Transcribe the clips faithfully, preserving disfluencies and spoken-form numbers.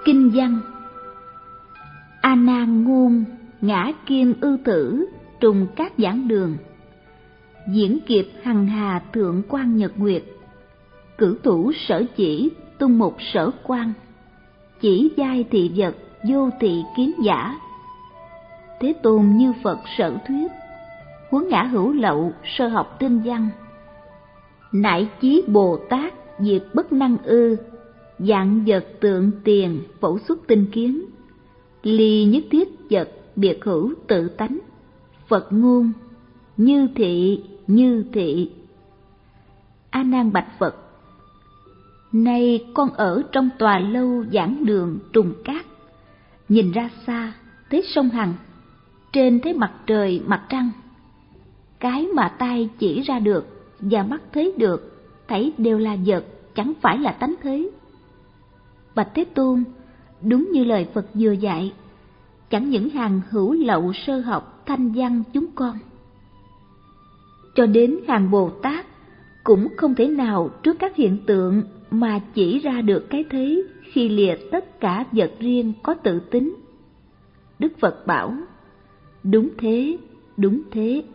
Kinh văn. A Nan ngôn ngã kim ư tử, trùng các giảng đường. Diễn kịp hằng hà thượng quan nhật nguyệt, cử thủ sở chỉ tung mục sở quan. Chỉ giai thị vật vô thị kiến giả. Thế Tôn như Phật sở thuyết, huống ngã hữu lậu sơ học tinh văn. Nại chí Bồ Tát diệt bất năng ư, dạng vật tượng tiền phẫu xuất tinh kiến. Ly nhất thiết vật biệt hữu tự tánh. Phật ngôn như thị như thị. A Nan bạch Phật: Nay con ở trong tòa lâu giảng đường trùng cát, nhìn ra xa thấy sông Hằng, trên thấy mặt trời mặt trăng. Cái mà tai chỉ ra được và mắt thấy được, thấy đều là vật, chẳng phải là tánh thế. Bạch Thế Tôn, đúng như lời Phật vừa dạy, chẳng những hàng hữu lậu sơ học thanh văn chúng con, cho đến hàng Bồ Tát cũng không thể nào trước các hiện tượng mà chỉ ra được cái thế khi lìa tất cả vật riêng có tự tính. Đức Phật bảo: đúng thế, đúng thế.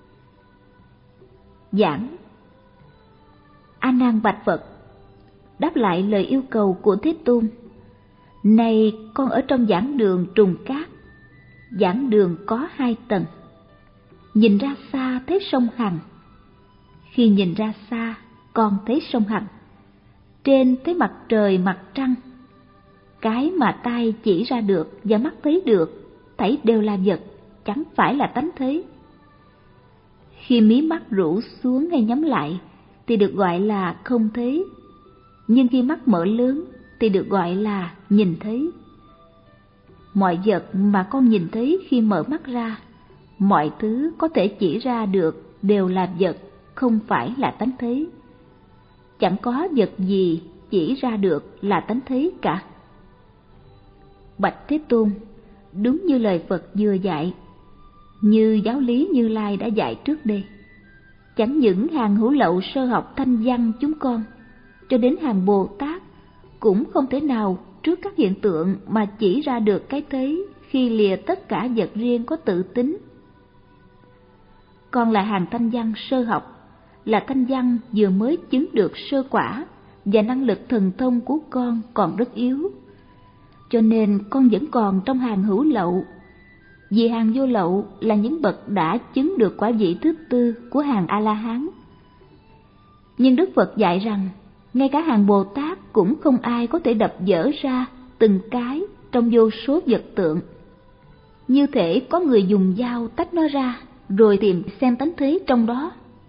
Giảng. A Nan bạch Phật, đáp lại lời yêu cầu của Thế Tôn: Này con ở trong giảng đường trùng cát. Giảng đường có hai tầng. Nhìn ra xa thấy sông Hằng. Khi nhìn ra xa, con thấy sông Hằng. Trên thấy mặt trời mặt trăng. Cái mà tai chỉ ra được và mắt thấy được, thấy đều là vật, chẳng phải là tánh thế. Khi mí mắt rũ xuống hay nhắm lại thì được gọi là không thấy, nhưng khi mắt mở lớn thì được gọi là nhìn thấy. Mọi vật mà con nhìn thấy khi mở mắt ra, mọi thứ có thể chỉ ra được đều là vật, không phải là tánh thế. Chẳng có vật gì chỉ ra được là tánh thế cả. Bạch Thế Tôn, đúng như lời Phật vừa dạy, như giáo lý Như Lai đã dạy trước đây, chẳng những hàng hữu lậu sơ học thanh văn chúng con, cho đến hàng Bồ Tát cũng không thể nào trước các hiện tượng mà chỉ ra được cái thế khi lìa tất cả vật riêng có tự tính. Con là hàng thanh văn sơ học, là thanh văn vừa mới chứng được sơ quả, và năng lực thần thông của con còn rất yếu, cho nên con vẫn còn trong hàng hữu lậu. Vì hàng vô lậu là những bậc đã chứng được quả vị thứ tư của hàng A-la-hán. Nhưng Đức Phật dạy rằng ngay cả hàng Bồ Tát cũng không ai có thể đập vỡ ra từng cái trong vô số vật tượng. Như thể có người dùng dao tách nó ra rồi tìm xem tánh thế trong đó.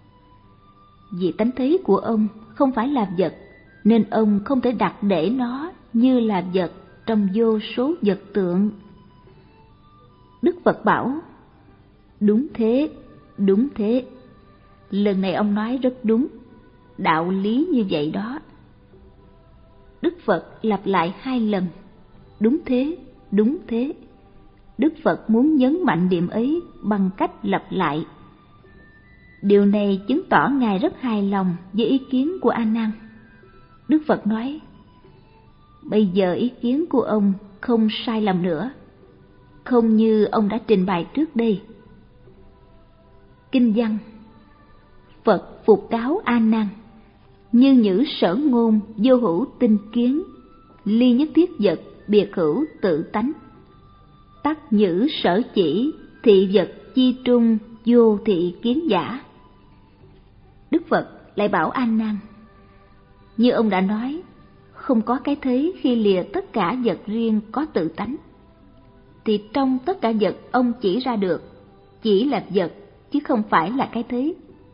Vì tánh thế của ông không phải là vật, nên ông không thể đặt để nó như là vật trong vô số vật tượng. Đức Phật bảo: đúng thế, đúng thế. Lần này ông nói rất đúng, đạo lý như vậy đó. Đức Phật lặp lại hai lần: đúng thế, đúng thế. Đức Phật muốn nhấn mạnh điểm ấy bằng cách lặp lại. Điều này chứng tỏ Ngài rất hài lòng với ý kiến của A Nan. Đức Phật nói: bây giờ ý kiến của ông không sai lầm nữa, không như ông đã trình bày trước đây. Kinh văn. Phật phục cáo A Nan: như nhữ sở ngôn vô hữu tinh kiến, ly nhất thiết vật biệt hữu tự tánh. Tắc nhữ sở chỉ thị vật chi trung vô thị kiến giả. Đức Phật lại bảo A Nan: như ông đã nói, không có cái thế khi lìa tất cả vật riêng có tự tánh, thì trong tất cả vật ông chỉ ra được chỉ là vật chứ không phải là cái thế.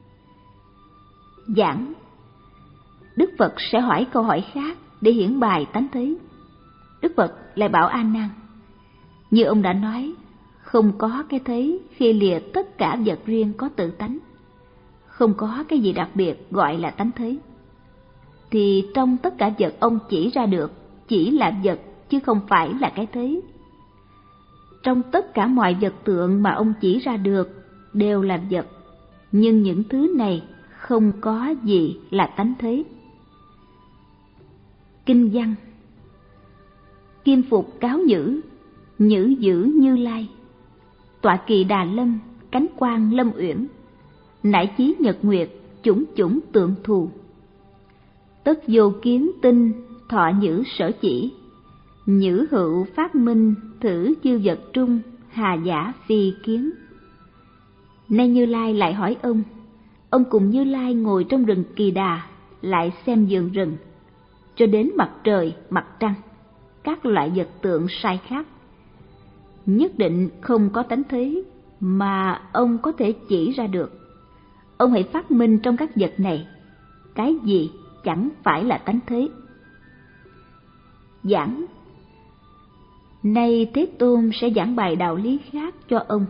Giảng. Đức Phật sẽ hỏi câu hỏi khác để hiển bày tánh thế. Đức Phật lại bảo A Nan: như ông đã nói, không có cái thế khi lìa tất cả vật riêng có tự tánh, không có cái gì đặc biệt gọi là tánh thế, thì trong tất cả vật ông chỉ ra được chỉ là vật chứ không phải là cái thế. Trong tất cả mọi vật tượng mà ông chỉ ra được đều là vật, nhưng những thứ này không có gì là tánh thế. Kinh văn. kim phục cáo nhữ, nhữ giữ Như Lai. Tọa kỳ Đà Lâm, cánh quang Lâm Uyển, nải chí nhật nguyệt, chủng chủng tượng thù. Tất vô kiến tinh, thọ nhữ sở chỉ, nhữ hữu phát minh, thử chư vật trung, hà giả phi kiến. Nay Như Lai lại hỏi ông, ông cùng Như Lai ngồi trong rừng Kỳ Đà, lại xem vườn rừng, cho đến mặt trời, mặt trăng, các loại vật tượng sai khác. Nhất định không có tánh thế mà ông có thể chỉ ra được. Ông hãy phát minh trong các vật này, cái gì chẳng phải là tánh thế. Giảng. Nay Thế Tôn sẽ giảng bài đạo lý khác cho ông.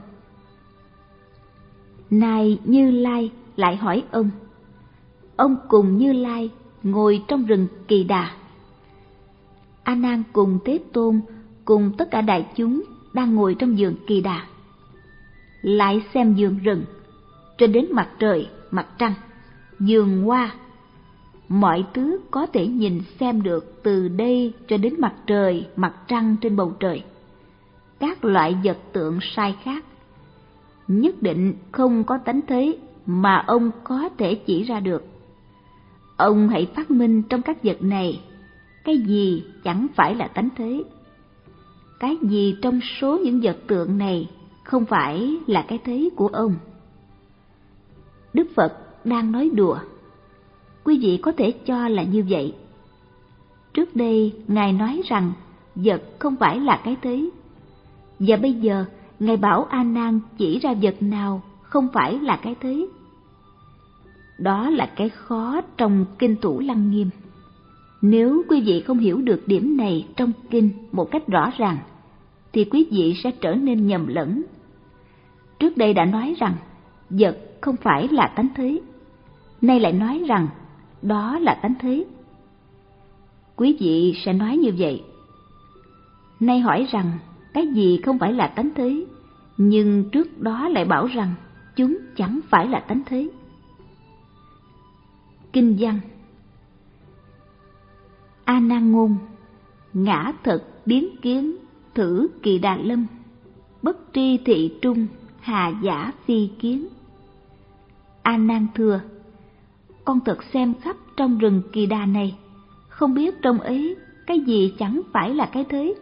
Nay Như Lai lại hỏi ông, ông cùng Như Lai ngồi trong rừng Kỳ Đà. A Nan cùng Thế Tôn cùng tất cả đại chúng đang ngồi trong vườn Kỳ Đà, lại xem vườn rừng, cho đến mặt trời, mặt trăng, vườn hoa, mọi thứ có thể nhìn xem được từ đây cho đến mặt trời, mặt trăng trên bầu trời, các loại vật tượng sai khác. Nhất định không có tánh thế mà ông có thể chỉ ra được. Ông hãy phát minh trong các vật này, cái gì chẳng phải là tánh thế. Cái gì trong số những vật tượng này không phải là cái thế của ông. Đức Phật đang nói đùa. Quý vị có thể cho là như vậy. Trước đây Ngài nói rằng vật không phải là cái thế, và bây giờ Ngài bảo A Nan chỉ ra vật nào không phải là cái thế. Đó là cái khó trong Kinh Thủ Lăng Nghiêm. Nếu quý vị không hiểu được điểm này trong kinh một cách rõ ràng, thì quý vị sẽ trở nên nhầm lẫn. Trước đây đã nói rằng vật không phải là tánh thế, nay lại nói rằng đó là tánh thế. Quý vị sẽ nói như vậy. Nay hỏi rằng cái gì không phải là tánh thế, nhưng trước đó lại bảo rằng chúng chẳng phải là tánh thế. Kinh văn. A Nan ngôn, ngã thật biến kiến, thử Kỳ Đà Lâm, bất tri thị trung, hà giả phi kiến. A Nan thưa, con thật xem khắp trong rừng Kỳ Đà này, không biết trong ấy cái gì chẳng phải là cái thế.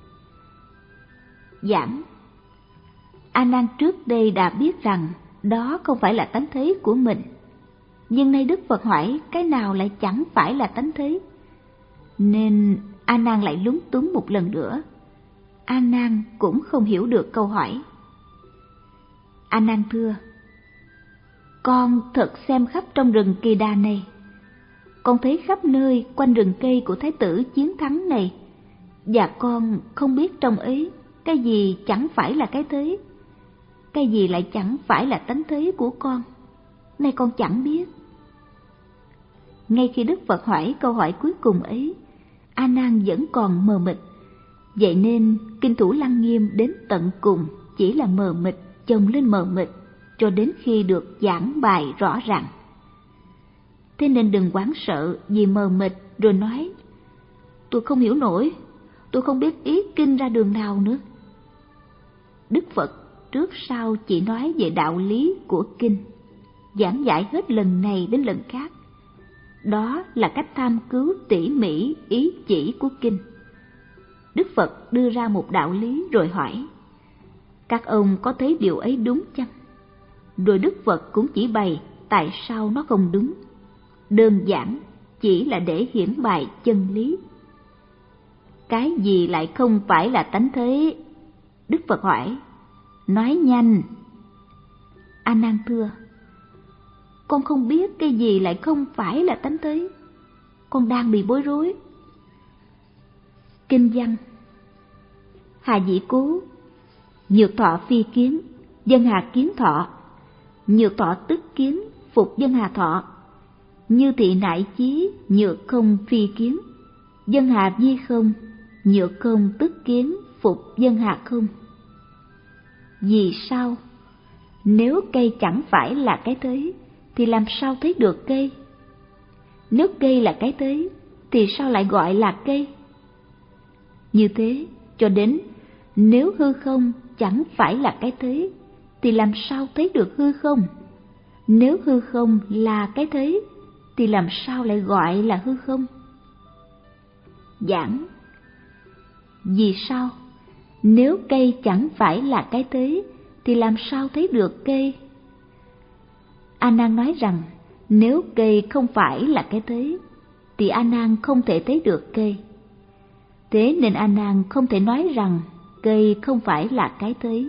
Giảng. A Nan trước đây đã biết rằng đó không phải là tánh thế của mình, nhưng nay Đức Phật hỏi cái nào lại chẳng phải là tánh thế, nên A Nan lại lúng túng một lần nữa. A Nan cũng không hiểu được câu hỏi. A Nan thưa, con thật xem khắp trong rừng Kỳ Đà này, con thấy khắp nơi quanh rừng cây của Thái tử Chiến Thắng này, và con không biết trong ấy cái gì chẳng phải là cái thế, cái gì lại chẳng phải là tánh thế của con, nay con chẳng biết. Ngay khi Đức Phật hỏi câu hỏi cuối cùng ấy, A Nan vẫn còn mờ mịt. Vậy nên Kinh Thủ Lăng Nghiêm đến tận cùng chỉ là mờ mịt chồng lên mờ mịt, cho đến khi được giảng bài rõ ràng. Thế nên đừng hoảng sợ vì mờ mịt rồi nói, tôi không hiểu nổi, tôi không biết ý kinh ra đường nào nữa. Đức Phật trước sau chỉ nói về đạo lý của kinh, giảng giải hết lần này đến lần khác. Đó là cách tham cứu tỉ mỉ ý chỉ của kinh. Đức Phật đưa ra một đạo lý rồi hỏi, các ông có thấy điều ấy đúng chăng? Rồi Đức Phật cũng chỉ bày tại sao nó không đúng. Đơn giản chỉ là để hiển bày chân lý. Cái gì lại không phải là tánh thế? Đức Phật hỏi, nói nhanh. A Nan thưa, con không biết cái gì lại không phải là tánh thế, con đang bị bối rối. Kinh văn. Hà dĩ cố, nhược thọ phi kiến, dân hà kiến thọ, nhược thọ tức kiến, phục dân hà thọ, như thị nại chí, nhược không phi kiến, dân hà vi không, nhược không tức kiến, phục dân hà không. Vì sao? Nếu cây chẳng phải là cái thế, thì làm sao thấy được cây? Nếu cây là cái thế, thì sao lại gọi là cây? Như thế cho đến nếu hư không chẳng phải là cái thế, thì làm sao thấy được hư không? Nếu hư không là cái thế, thì làm sao lại gọi là hư không? Giảng: vì sao? Nếu cây chẳng phải là cái thế, thì làm sao thấy được cây? A Nan nói rằng nếu cây không phải là cái thế, thì A Nan không thể thấy được cây. Thế nên A Nan không thể nói rằng cây không phải là cái thế.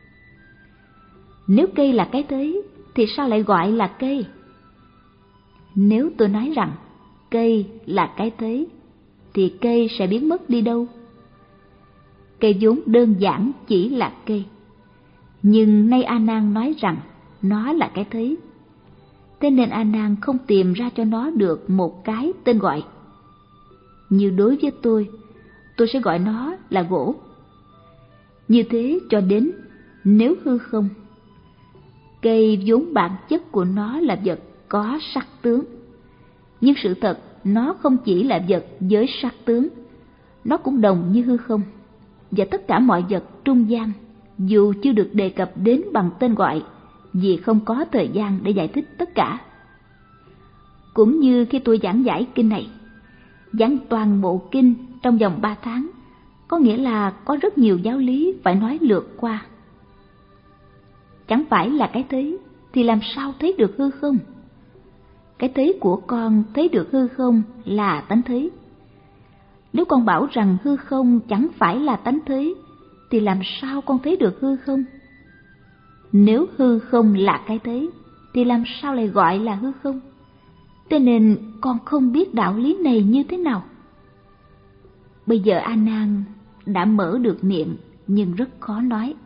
Nếu cây là cái thế, thì sao lại gọi là cây? Nếu tôi nói rằng cây là cái thế, thì cây sẽ biến mất đi đâu? Cây vốn đơn giản chỉ là cây, nhưng nay A Nan nói rằng nó là cái thế. Thế nên A Nan không tìm ra cho nó được một cái tên gọi. Như đối với tôi, tôi sẽ gọi nó là gỗ. Như thế cho đến nếu hư không. Cây vốn bản chất của nó là vật có sắc tướng, nhưng sự thật nó không chỉ là vật với sắc tướng, nó cũng đồng như hư không. Và tất cả mọi vật trung gian, dù chưa được đề cập đến bằng tên gọi, vì không có thời gian để giải thích tất cả. Cũng như khi tôi giảng giải kinh này, giảng toàn bộ kinh trong vòng ba tháng, có nghĩa là có rất nhiều giáo lý phải nói lượt qua. Chẳng phải là cái thế, thì làm sao thấy được hư không? Cái thế của con thấy được hư không là tánh thế. Nếu con bảo rằng hư không chẳng phải là tánh thế, thì làm sao con thấy được hư không? Nếu hư không là cái thế, thì làm sao lại gọi là hư không? Thế nên con không biết đạo lý này như thế nào. Bây giờ A Nan đã mở được miệng, nhưng rất khó nói.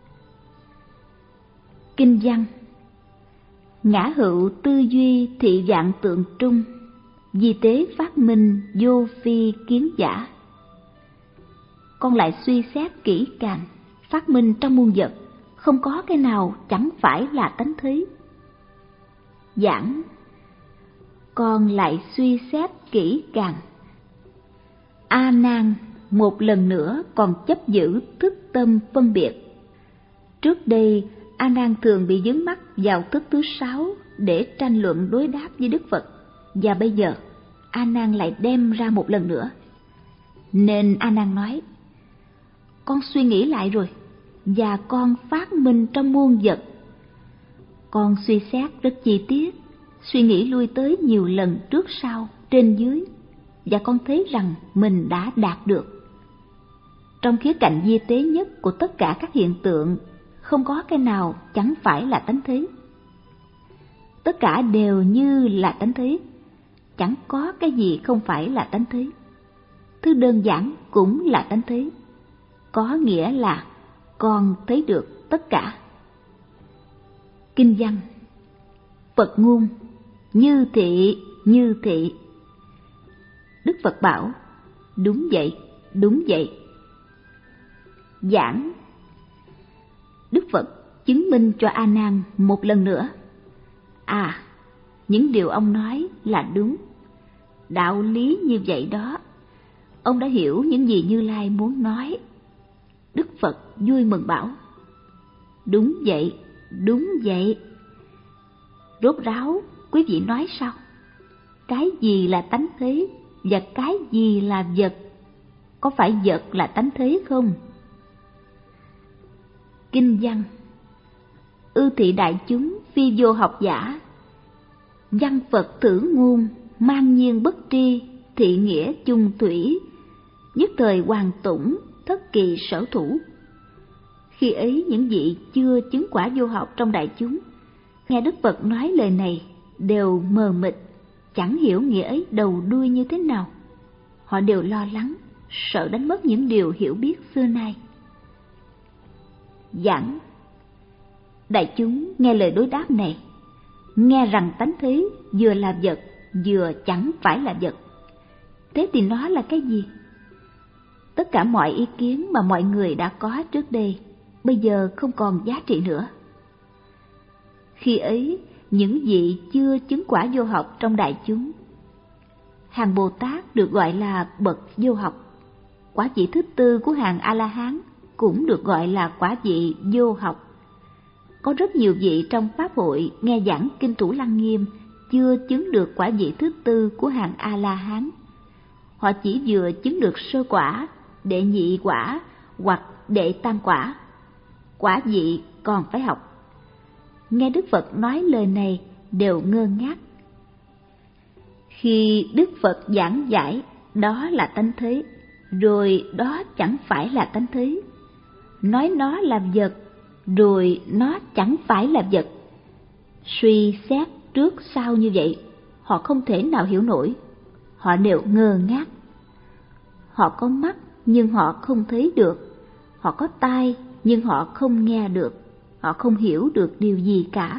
Kinh văn: ngã hữu tư duy thị vạn tượng trung, di tế phát minh vô phi kiến giả. Con lại suy xét kỹ càng, phát minh trong muôn vật, không có cái nào chẳng phải là tánh thế. Giảng: con lại suy xét kỹ càng. A Nan một lần nữa còn chấp giữ thức tâm phân biệt. Trước đây A Nan thường bị vướng mắc vào thức thứ sáu để tranh luận đối đáp với Đức Phật, và bây giờ A Nan lại đem ra một lần nữa. Nên A Nan nói: con suy nghĩ lại rồi, và con phát minh trong muôn vật. Con suy xét rất chi tiết, suy nghĩ lui tới nhiều lần trước sau, trên dưới, và con thấy rằng mình đã đạt được. Trong khía cạnh vi tế nhất của tất cả các hiện tượng, không có cái nào chẳng phải là tánh thế. Tất cả đều như là tánh thế, chẳng có cái gì không phải là tánh thế. Thứ đơn giản cũng là tánh thế, có nghĩa là con thấy được tất cả. Kinh văn: Phật ngôn như thị như thị. Đức Phật bảo: đúng vậy, đúng vậy. Giảng: Đức Phật chứng minh cho A Nan một lần nữa. À, những điều ông nói là đúng. Đạo lý như vậy đó. Ông đã hiểu những gì Như Lai muốn nói. Đức Phật vui mừng bảo: đúng vậy, đúng vậy. Rốt ráo, quý vị nói sao? Cái gì là tánh thế và cái gì là vật? Có phải vật là tánh thế không? Kinh văn: ư thị đại chúng phi vô học giả, văn Phật thử ngôn, mang nhiên bất tri, thị nghĩa chung thủy, nhất thời hoàn tủng, thất kỳ sở thủ. Khi ấy những vị chưa chứng quả vô học trong đại chúng, nghe Đức Phật nói lời này đều mờ mịt, chẳng hiểu nghĩa ấy đầu đuôi như thế nào. Họ đều lo lắng, sợ đánh mất những điều hiểu biết xưa nay. Giảng: đại chúng nghe lời đối đáp này, nghe rằng tánh thế vừa là vật, vừa chẳng phải là vật. Thế thì nó là cái gì? Tất cả mọi ý kiến mà mọi người đã có trước đây, bây giờ không còn giá trị nữa. Khi ấy, những vị chưa chứng quả vô học trong đại chúng, hàng Bồ Tát được gọi là bậc vô học. quả vị thứ tư của hàng A-la-hán cũng được gọi là quả vị vô học. Có rất nhiều vị trong pháp hội nghe giảng Kinh Thủ Lăng Nghiêm chưa chứng được quả vị thứ tư của hàng A-la-hán. Họ chỉ vừa chứng được sơ quả, đệ nhị quả hoặc đệ tam quả. Quả vị còn phải học. Nghe Đức Phật nói lời này đều ngơ ngác. Khi Đức Phật giảng giải đó là tánh thế, rồi đó chẳng phải là tánh thế. Nói nó là vật, rồi nó chẳng phải là vật. Suy xét trước sau như vậy, họ không thể nào hiểu nổi. Họ đều ngơ ngác. Họ có mắt nhưng họ không thấy được. Họ có tai nhưng họ không nghe được. Họ không hiểu được điều gì cả.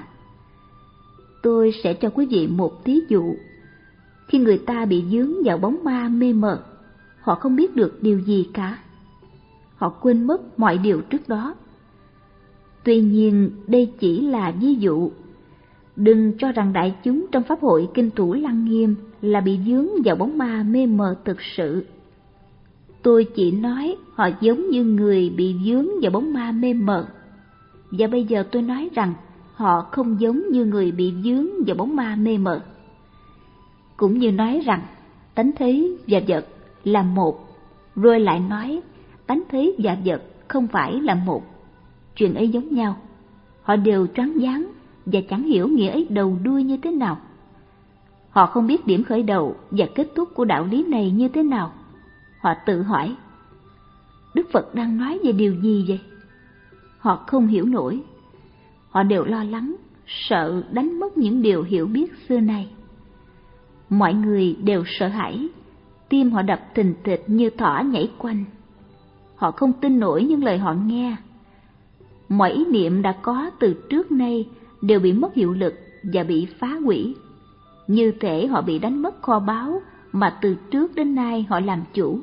Tôi sẽ cho quý vị một thí dụ. Khi người ta bị vướng vào bóng ma mê mờ, họ không biết được điều gì cả. Họ quên mất mọi điều trước đó. Tuy nhiên đây chỉ là ví dụ. Đừng cho rằng đại chúng trong pháp hội Kinh Thủ Lăng Nghiêm là bị vướng vào bóng ma mê mờ thực sự. Tôi chỉ nói họ giống như người bị vướng vào bóng ma mê mờ. Và bây giờ tôi nói rằng họ không giống như người bị vướng vào bóng ma mê mờ. Cũng như nói rằng tánh thế và vật là một, rồi lại nói tánh thế và vật không phải là một. Chuyện ấy giống nhau. Họ đều choáng váng và chẳng hiểu nghĩa ấy đầu đuôi như thế nào. Họ không biết điểm khởi đầu và kết thúc của đạo lý này như thế nào. Họ tự hỏi, Đức Phật đang nói về điều gì vậy? Họ không hiểu nổi. Họ đều lo lắng, sợ đánh mất những điều hiểu biết xưa nay. Mọi người đều sợ hãi, tim họ đập thình thịch như thỏ nhảy quanh. Họ không tin nổi những lời họ nghe. Mọi ý niệm đã có từ trước nay đều bị mất hiệu lực và bị phá hủy. Như thể họ bị đánh mất kho báu mà từ trước đến nay họ làm chủ.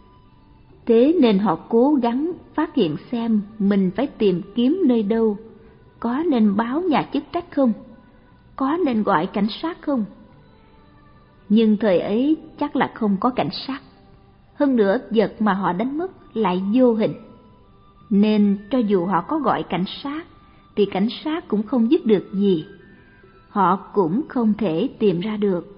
Thế nên họ cố gắng phát hiện xem mình phải tìm kiếm nơi đâu. Có nên báo nhà chức trách không? Có nên gọi cảnh sát không? Nhưng thời ấy chắc là không có cảnh sát. Hơn nữa vật mà họ đánh mất lại vô hình. Nên cho dù họ có gọi cảnh sát thì cảnh sát cũng không giúp được gì. Họ cũng không thể tìm ra được.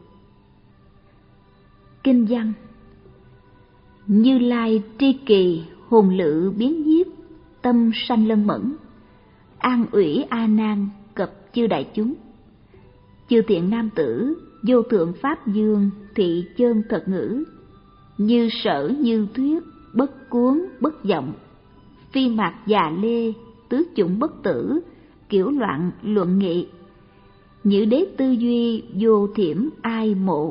Kinh văn: Như Lai tri kỳ hồn lự biến nhiếp, tâm sanh lân mẫn, an ủy A Nan cập chư đại chúng. Chư thiện nam tử, vô thượng pháp dương thị chơn thật ngữ, như sở như thuyết, bất cuốn bất vọng, phi mạc già lê, tứ chủng bất tử, kiểu loạn luận nghị, nhữ đế tư duy vô thiểm ai mộ.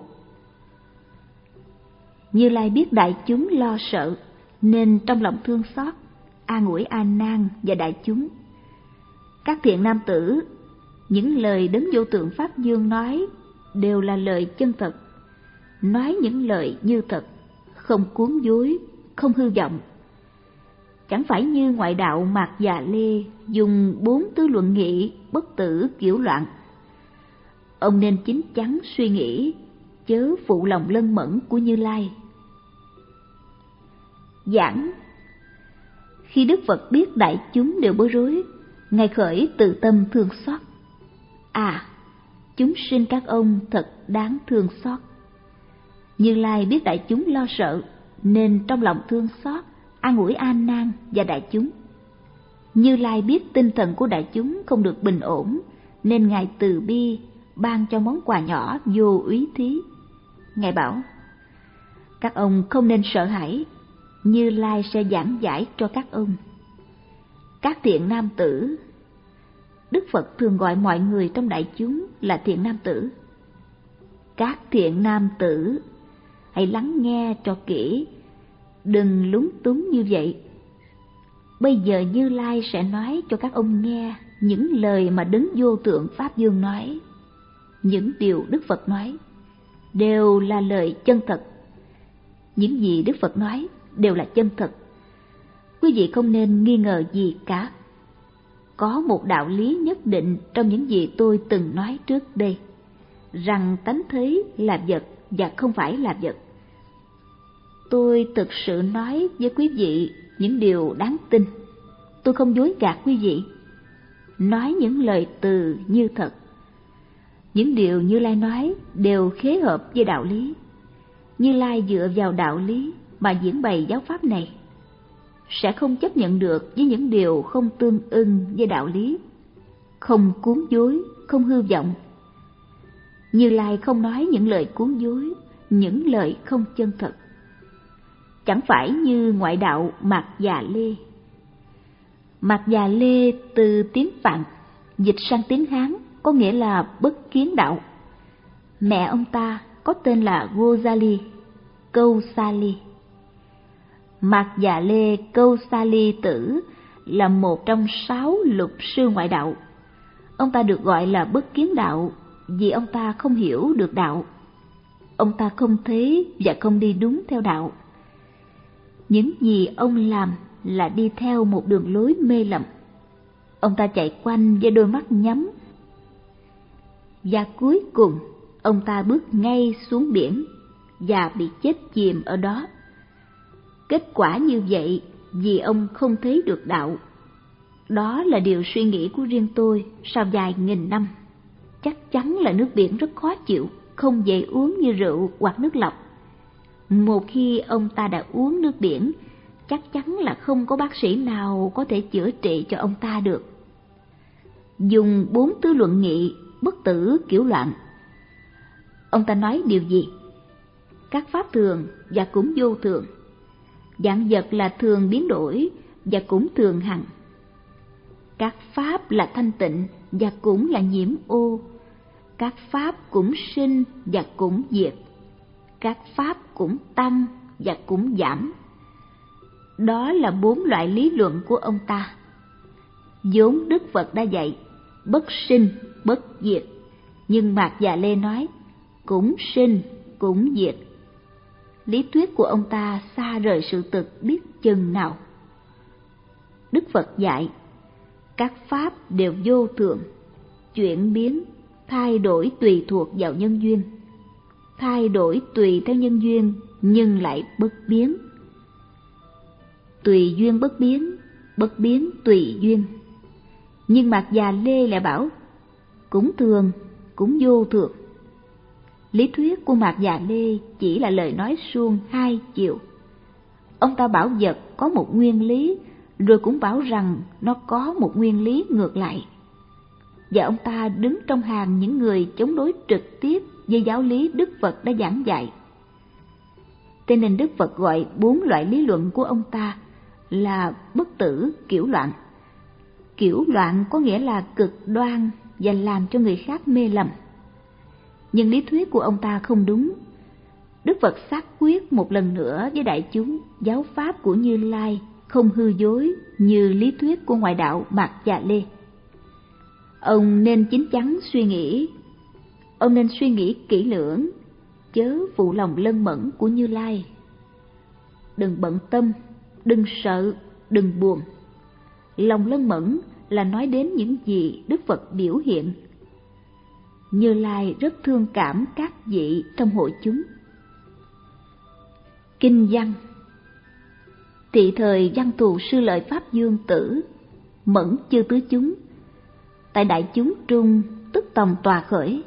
Như Lai biết đại chúng lo sợ, nên trong lòng thương xót, an ủi A Nan và đại chúng. Các thiện nam tử, những lời đấng vô tượng pháp dương nói đều là lời chân thật, nói những lời như thật, không cuốn dối, không hư vọng. Chẳng phải như ngoại đạo Mạc Già Lê dùng bốn tứ luận nghị bất tử kiểu loạn. Ông nên chín chắn suy nghĩ, chớ phụ lòng lân mẫn của Như Lai. Giảng: Khi Đức Phật biết đại chúng đều bối rối, Ngài khởi từ tâm thương xót. À, chúng sinh các ông thật đáng thương xót. Như Lai biết đại chúng lo sợ, nên trong lòng thương xót, an ủi A Nan và đại chúng. Như Lai biết tinh thần của đại chúng không được bình ổn, nên Ngài từ bi ban cho món quà nhỏ vô úy thí. Ngài bảo: Các ông không nên sợ hãi, Như Lai sẽ giảng giải cho các ông. Các thiện nam tử, Đức Phật thường gọi mọi người trong đại chúng là thiện nam tử. Các thiện nam tử, hãy lắng nghe cho kỹ, đừng lúng túng như vậy. Bây giờ Như Lai sẽ nói cho các ông nghe những lời mà đấng vô tượng pháp dương nói. Những điều Đức Phật nói đều là lời chân thật. Những gì Đức Phật nói đều là chân thật. Quý vị không nên nghi ngờ gì cả. Có một đạo lý nhất định trong những gì tôi từng nói trước đây, rằng tánh thế là vật và không phải là vật. Tôi thực sự nói với quý vị những điều đáng tin. Tôi không dối gạt quý vị, nói những lời từ như thật. Những điều Như Lai nói đều khế hợp với đạo lý. Như Lai dựa vào đạo lý mà diễn bày giáo pháp này, sẽ không chấp nhận được với những điều không tương ưng với đạo lý, không cuốn dối, không hư vọng. Như Lai không nói những lời cuốn dối, những lời không chân thật. Chẳng phải như ngoại đạo Mạt Già Lê. Mạt Già Lê từ tiếng Phạn dịch sang tiếng Hán có nghĩa là bất kiến đạo. Mẹ ông ta có tên là Gozali, Kausali. Mạt Già Lê Kausali tử là một trong sáu lục sư ngoại đạo. Ông ta được gọi là bất kiến đạo vì ông ta không hiểu được đạo. Ông ta không thấy và không đi đúng theo đạo. Những gì ông làm là đi theo một đường lối mê lầm. Ông ta chạy quanh với đôi mắt nhắm. Và cuối cùng, ông ta bước ngay xuống biển và bị chết chìm ở đó. Kết quả như vậy vì ông không thấy được đạo. Đó là điều suy nghĩ của riêng tôi sau vài nghìn năm. Chắc chắn là nước biển rất khó chịu, không dễ uống như rượu hoặc nước lọc. Một khi ông ta đã uống nước biển, chắc chắn là không có bác sĩ nào có thể chữa trị cho ông ta được. Dùng bốn tứ luận nghị bất tử kiểu loạn. Ông ta nói điều gì? Các pháp thường và cũng vô thường. Vạn vật là thường biến đổi và cũng thường hằng. Các pháp là thanh tịnh và cũng là nhiễm ô. Các pháp cũng sinh và cũng diệt. Các pháp cũng tăng và cũng giảm. Đó là bốn loại lý luận của ông ta. Vốn Đức Phật đã dạy bất sinh, bất diệt, nhưng Mạt Già Lê nói cũng sinh, cũng diệt. Lý thuyết của ông ta xa rời sự thực biết chừng nào. Đức Phật dạy các pháp đều vô thường, chuyển biến, thay đổi tùy thuộc vào nhân duyên. Thay đổi tùy theo nhân duyên nhưng lại bất biến. Tùy duyên bất biến, bất biến tùy duyên. Nhưng Mạt Già Lê lại bảo cũng thường, cũng vô thường. Lý thuyết của Mạt Già Lê chỉ là lời nói suông hai chiều. Ông ta bảo vật có một nguyên lý, rồi cũng bảo rằng nó có một nguyên lý ngược lại. Và ông ta đứng trong hàng những người chống đối trực tiếp với giáo lý Đức Phật đã giảng dạy. Thế nên Đức Phật gọi bốn loại lý luận của ông ta là bất tử kiểu loạn. Kiểu loạn có nghĩa là cực đoan và làm cho người khác mê lầm. Nhưng lý thuyết của ông ta không đúng. Đức Phật xác quyết một lần nữa với đại chúng giáo pháp của Như Lai không hư dối như lý thuyết của ngoại đạo Mạt Già Lê. Ông nên chín chắn suy nghĩ. Ông nên suy nghĩ kỹ lưỡng, chớ phụ lòng lân mẫn của Như Lai. Đừng bận tâm, đừng sợ, đừng buồn. Lòng lân mẫn là nói đến những gì Đức Phật biểu hiện. Như Lai rất thương cảm các vị trong hội chúng. Kinh văn. Tỳ thời văn thù sư lợi Pháp Dương Tử, mẫn chư tứ chúng, tại đại chúng trung tức tòng tòa khởi.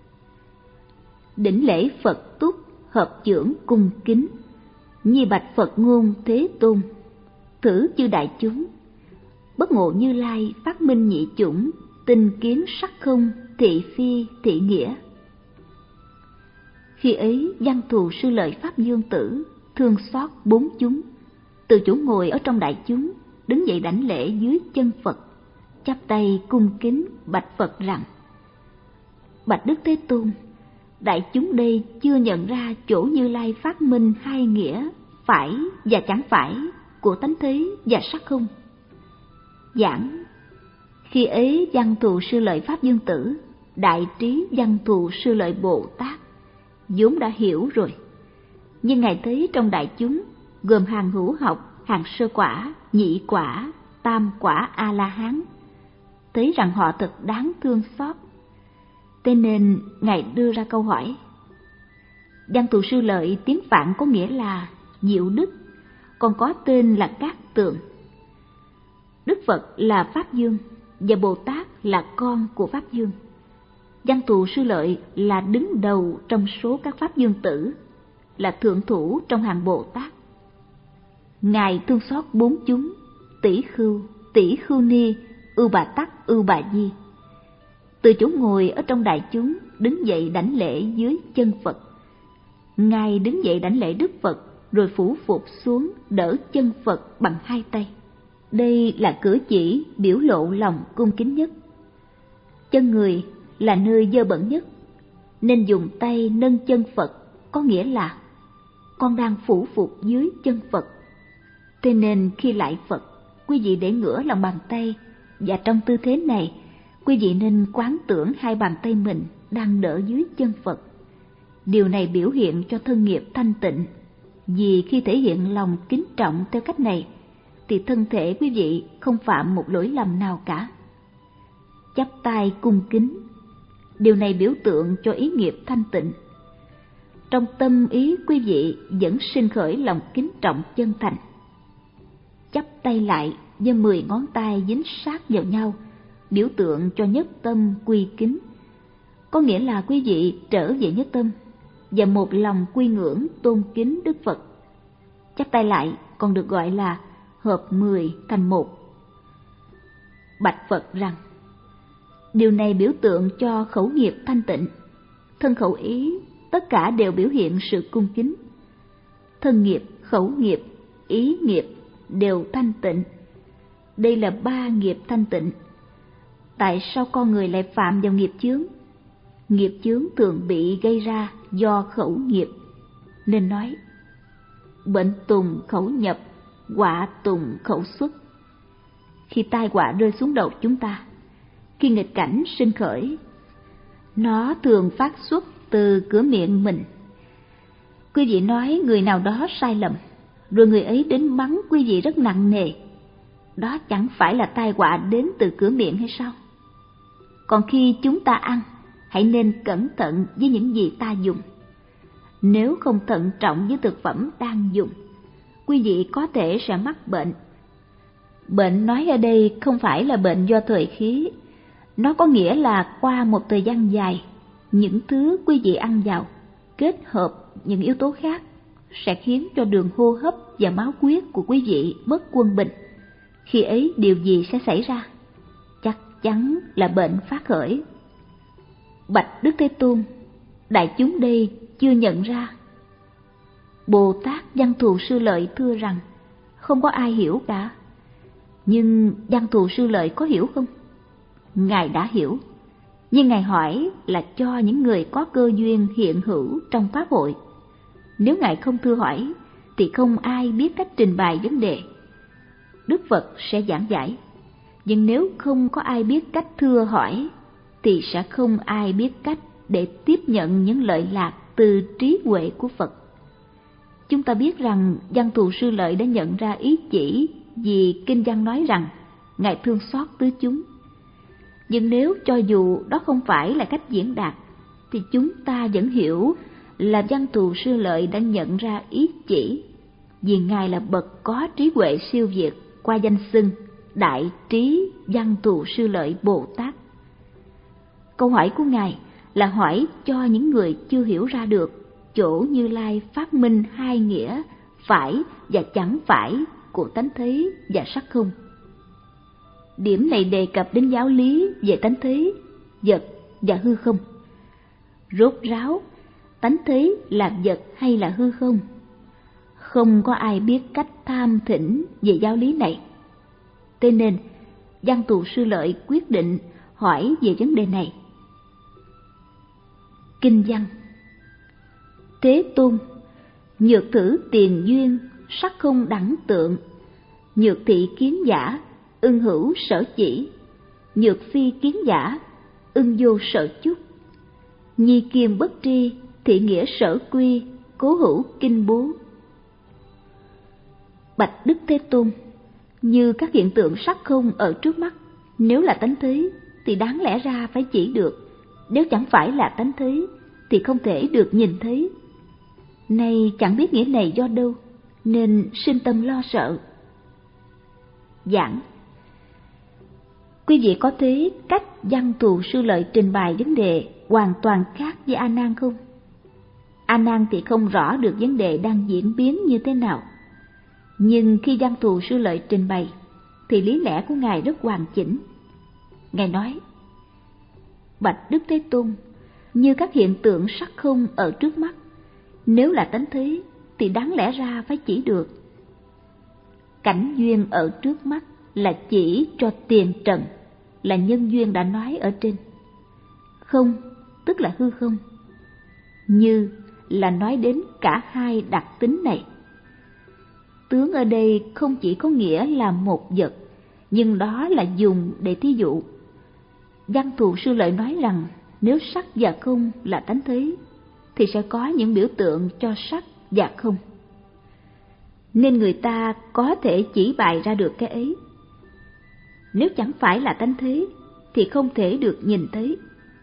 Đỉnh lễ Phật túc hợp chưởng cung kính, nhi bạch Phật ngôn Thế Tôn. Thử chư đại chúng, bất ngộ Như Lai phát minh nhị chủng, tinh kiến sắc không, thị phi thị nghĩa. Khi ấy văn thù sư lợi Pháp Dương Tử thương xót bốn chúng, từ chỗ ngồi ở trong đại chúng đứng dậy đảnh lễ dưới chân Phật, chắp tay cung kính bạch Phật rằng: Bạch Đức Thế Tôn, đại chúng đây chưa nhận ra chỗ Như Lai phát minh hai nghĩa phải và chẳng phải của tánh thế và sắc không. Giảng. Khi ấy văn thù sư lợi Pháp Dương Tử, đại trí văn thù sư lợi Bồ Tát vốn đã hiểu rồi, nhưng ngài thấy trong đại chúng gồm hàng hữu học, hàng sơ quả, nhị quả, tam quả A La Hán, thấy rằng họ thật đáng thương xót. Thế nên ngài đưa ra câu hỏi. Văn thù sư lợi tiếng Phạn có nghĩa là Diệu Đức, còn có tên là Cát Tượng. Đức Phật là Pháp Dương và Bồ Tát là con của Pháp Dương. Văn Thù Sư Lợi là đứng đầu trong số các Pháp Dương tử, là thượng thủ trong hàng Bồ Tát. Ngài thương xót bốn chúng, Tỷ Khưu, Tỷ Khưu Ni, Ưu Bà Tắc, Ưu Bà Di. Từ chỗ ngồi ở trong đại chúng đứng dậy đảnh lễ dưới chân Phật. Ngài đứng dậy đảnh lễ Đức Phật rồi phủ phục xuống đỡ chân Phật bằng hai tay. Đây là cử chỉ biểu lộ lòng cung kính nhất. Chân người là nơi dơ bẩn nhất, nên dùng tay nâng chân Phật có nghĩa là con đang phủ phục dưới chân Phật. Thế nên khi lại Phật, quý vị để ngửa lòng bàn tay, và trong tư thế này, quý vị nên quán tưởng hai bàn tay mình đang đỡ dưới chân Phật. Điều này biểu hiện cho thân nghiệp thanh tịnh, vì khi thể hiện lòng kính trọng theo cách này, thì thân thể quý vị không phạm một lỗi lầm nào cả. Chắp tay cung kính, điều này biểu tượng cho ý nghiệp thanh tịnh. Trong tâm ý quý vị vẫn sinh khởi lòng kính trọng chân thành. Chắp tay lại với mười ngón tay dính sát vào nhau, biểu tượng cho nhất tâm quy kính. Có nghĩa là quý vị trở về nhất tâm và một lòng quy ngưỡng tôn kính Đức Phật. Chắp tay lại còn được gọi là hợp mười thành một. Bạch Phật rằng, điều này biểu tượng cho khẩu nghiệp thanh tịnh. Thân khẩu ý tất cả đều biểu hiện sự cung kính. Thân nghiệp, khẩu nghiệp, ý nghiệp đều thanh tịnh. Đây là ba nghiệp thanh tịnh. Tại sao con người lại phạm vào nghiệp chướng? Nghiệp chướng thường bị gây ra do khẩu nghiệp, nên nói bệnh tùng khẩu nhập, họa tùng khẩu xuất. Khi tai họa rơi xuống đầu chúng ta, khi nghịch cảnh sinh khởi, nó thường phát xuất từ cửa miệng mình. Quý vị nói người nào đó sai lầm, rồi người ấy đến mắng quý vị rất nặng nề, đó chẳng phải là tai họa đến từ cửa miệng hay sao? Còn khi chúng ta ăn, hãy nên cẩn thận với những gì ta dùng. Nếu không thận trọng với thực phẩm đang dùng, quý vị có thể sẽ mắc bệnh. Bệnh nói ở đây không phải là bệnh do thời khí, nó có nghĩa là qua một thời gian dài, những thứ quý vị ăn vào kết hợp những yếu tố khác sẽ khiến cho đường hô hấp và máu huyết của quý vị mất quân bình. Khi ấy điều gì sẽ xảy ra? Chắc chắn là bệnh phát khởi. Bạch Đức Thế Tôn, đại chúng đây chưa nhận ra. Bồ Tát Văn Thù Sư Lợi thưa rằng, không có ai hiểu cả. Nhưng Văn Thù Sư Lợi có hiểu không? Ngài đã hiểu, nhưng Ngài hỏi là cho những người có cơ duyên hiện hữu trong Pháp hội. Nếu Ngài không thưa hỏi, thì không ai biết cách trình bày vấn đề. Đức Phật sẽ giảng giải, nhưng nếu không có ai biết cách thưa hỏi, thì sẽ không ai biết cách để tiếp nhận những lợi lạc từ trí huệ của Phật. Chúng ta biết rằng Văn Thù Sư Lợi đã nhận ra ý chỉ vì kinh văn nói rằng Ngài thương xót tứ chúng. Nhưng nếu cho dù đó không phải là cách diễn đạt, thì chúng ta vẫn hiểu là Văn Thù Sư Lợi đã nhận ra ý chỉ, vì Ngài là bậc có trí huệ siêu việt qua danh xưng Đại Trí Văn Thù Sư Lợi Bồ Tát. Câu hỏi của Ngài là hỏi cho những người chưa hiểu ra được chỗ Như Lai phát minh hai nghĩa phải và chẳng phải của tánh thấy và sắc không. Điểm này đề cập đến giáo lý về tánh thấy, vật và hư không. Rốt ráo, tánh thấy là vật hay là hư không? Không có ai biết cách tham thỉnh về giáo lý này. Thế nên, Văn Thù Sư Lợi quyết định hỏi về vấn đề này. Kinh văn: Thế Tôn, nhược thử tiền duyên, sắc không đẳng tượng, nhược thị kiến giả, ưng hữu sở chỉ, nhược phi kiến giả, ưng vô sở chúc, nhi kiêm bất tri, thị nghĩa sở quy, cố hữu kinh bố. Bạch Đức Thế Tôn, như các hiện tượng sắc không ở trước mắt, nếu là tánh thấy thì đáng lẽ ra phải chỉ được, nếu chẳng phải là tánh thấy thì không thể được nhìn thấy. Nay chẳng biết nghĩa này do đâu, nên sinh tâm lo sợ. Giảng: quý vị có thấy cách Văn Thù Sư Lợi trình bày vấn đề hoàn toàn khác với A Nan không? A Nan thì không rõ được vấn đề đang diễn biến như thế nào, nhưng khi Văn Thù Sư Lợi trình bày thì lý lẽ của ngài rất hoàn chỉnh. Ngài nói: bạch Đức Thế Tôn, như các hiện tượng sắc không ở trước mắt, nếu là tánh thế thì đáng lẽ ra phải chỉ được. Cảnh duyên ở trước mắt là chỉ cho tiền trần, là nhân duyên đã nói ở trên. Không tức là hư không, như là nói đến cả hai đặc tính này. Tướng ở đây không chỉ có nghĩa là một vật, nhưng đó là dùng để thí dụ. Văn Thù Sư Lợi nói rằng nếu sắc và không là tánh thế thì sẽ có những biểu tượng cho sắc và không, nên người ta có thể chỉ bày ra được cái ấy. Nếu chẳng phải là tánh thế thì không thể được nhìn thấy.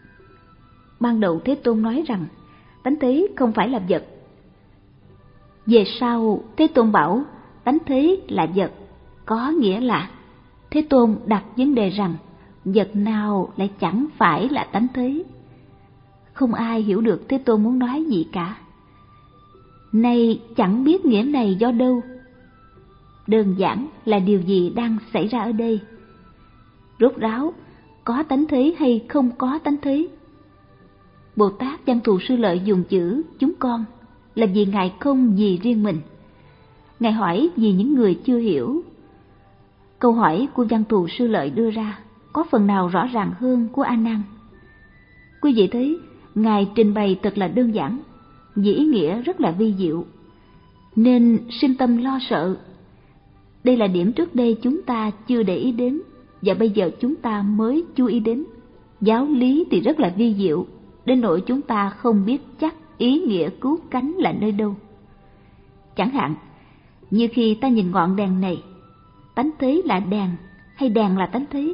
Ban đầu Thế Tôn nói rằng tánh thế không phải là vật. Về sau Thế Tôn bảo tánh thế là vật, có nghĩa là Thế Tôn đặt vấn đề rằng vật nào lại chẳng phải là tánh thế. Không ai hiểu được Thế Tôn muốn nói gì cả. Nay chẳng biết nghĩa này do đâu. Đơn giản là điều gì đang xảy ra ở đây. Rốt ráo, có tánh thế hay không có tánh thế? Bồ Tát Văn Thù Sư Lợi dùng chữ chúng con là vì Ngài không vì riêng mình. Ngài hỏi vì những người chưa hiểu. Câu hỏi của Văn Thù Sư Lợi đưa ra có phần nào rõ ràng hơn của A Nan. Quý vị thấy Ngài trình bày thật là đơn giản, vì ý nghĩa rất là vi diệu, nên sinh tâm lo sợ. Đây là điểm trước đây chúng ta chưa để ý đến, và bây giờ chúng ta mới chú ý đến. Giáo lý thì rất là vi diệu, đến nỗi chúng ta không biết chắc ý nghĩa cứu cánh là nơi đâu. Chẳng hạn, như khi ta nhìn ngọn đèn này, tánh thế là đèn hay đèn là tánh thế?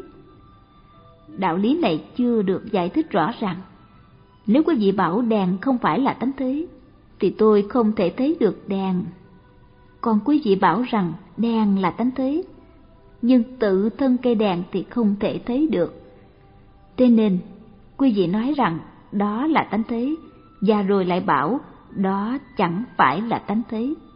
Đạo lý này chưa được giải thích rõ ràng. Nếu quý vị bảo đèn không phải là tánh thế, thì tôi không thể thấy được đèn. Còn quý vị bảo rằng đèn là tánh thế, nhưng tự thân cây đèn thì không thể thấy được. Thế nên, quý vị nói rằng đó là tánh thế, và rồi lại bảo đó chẳng phải là tánh thế.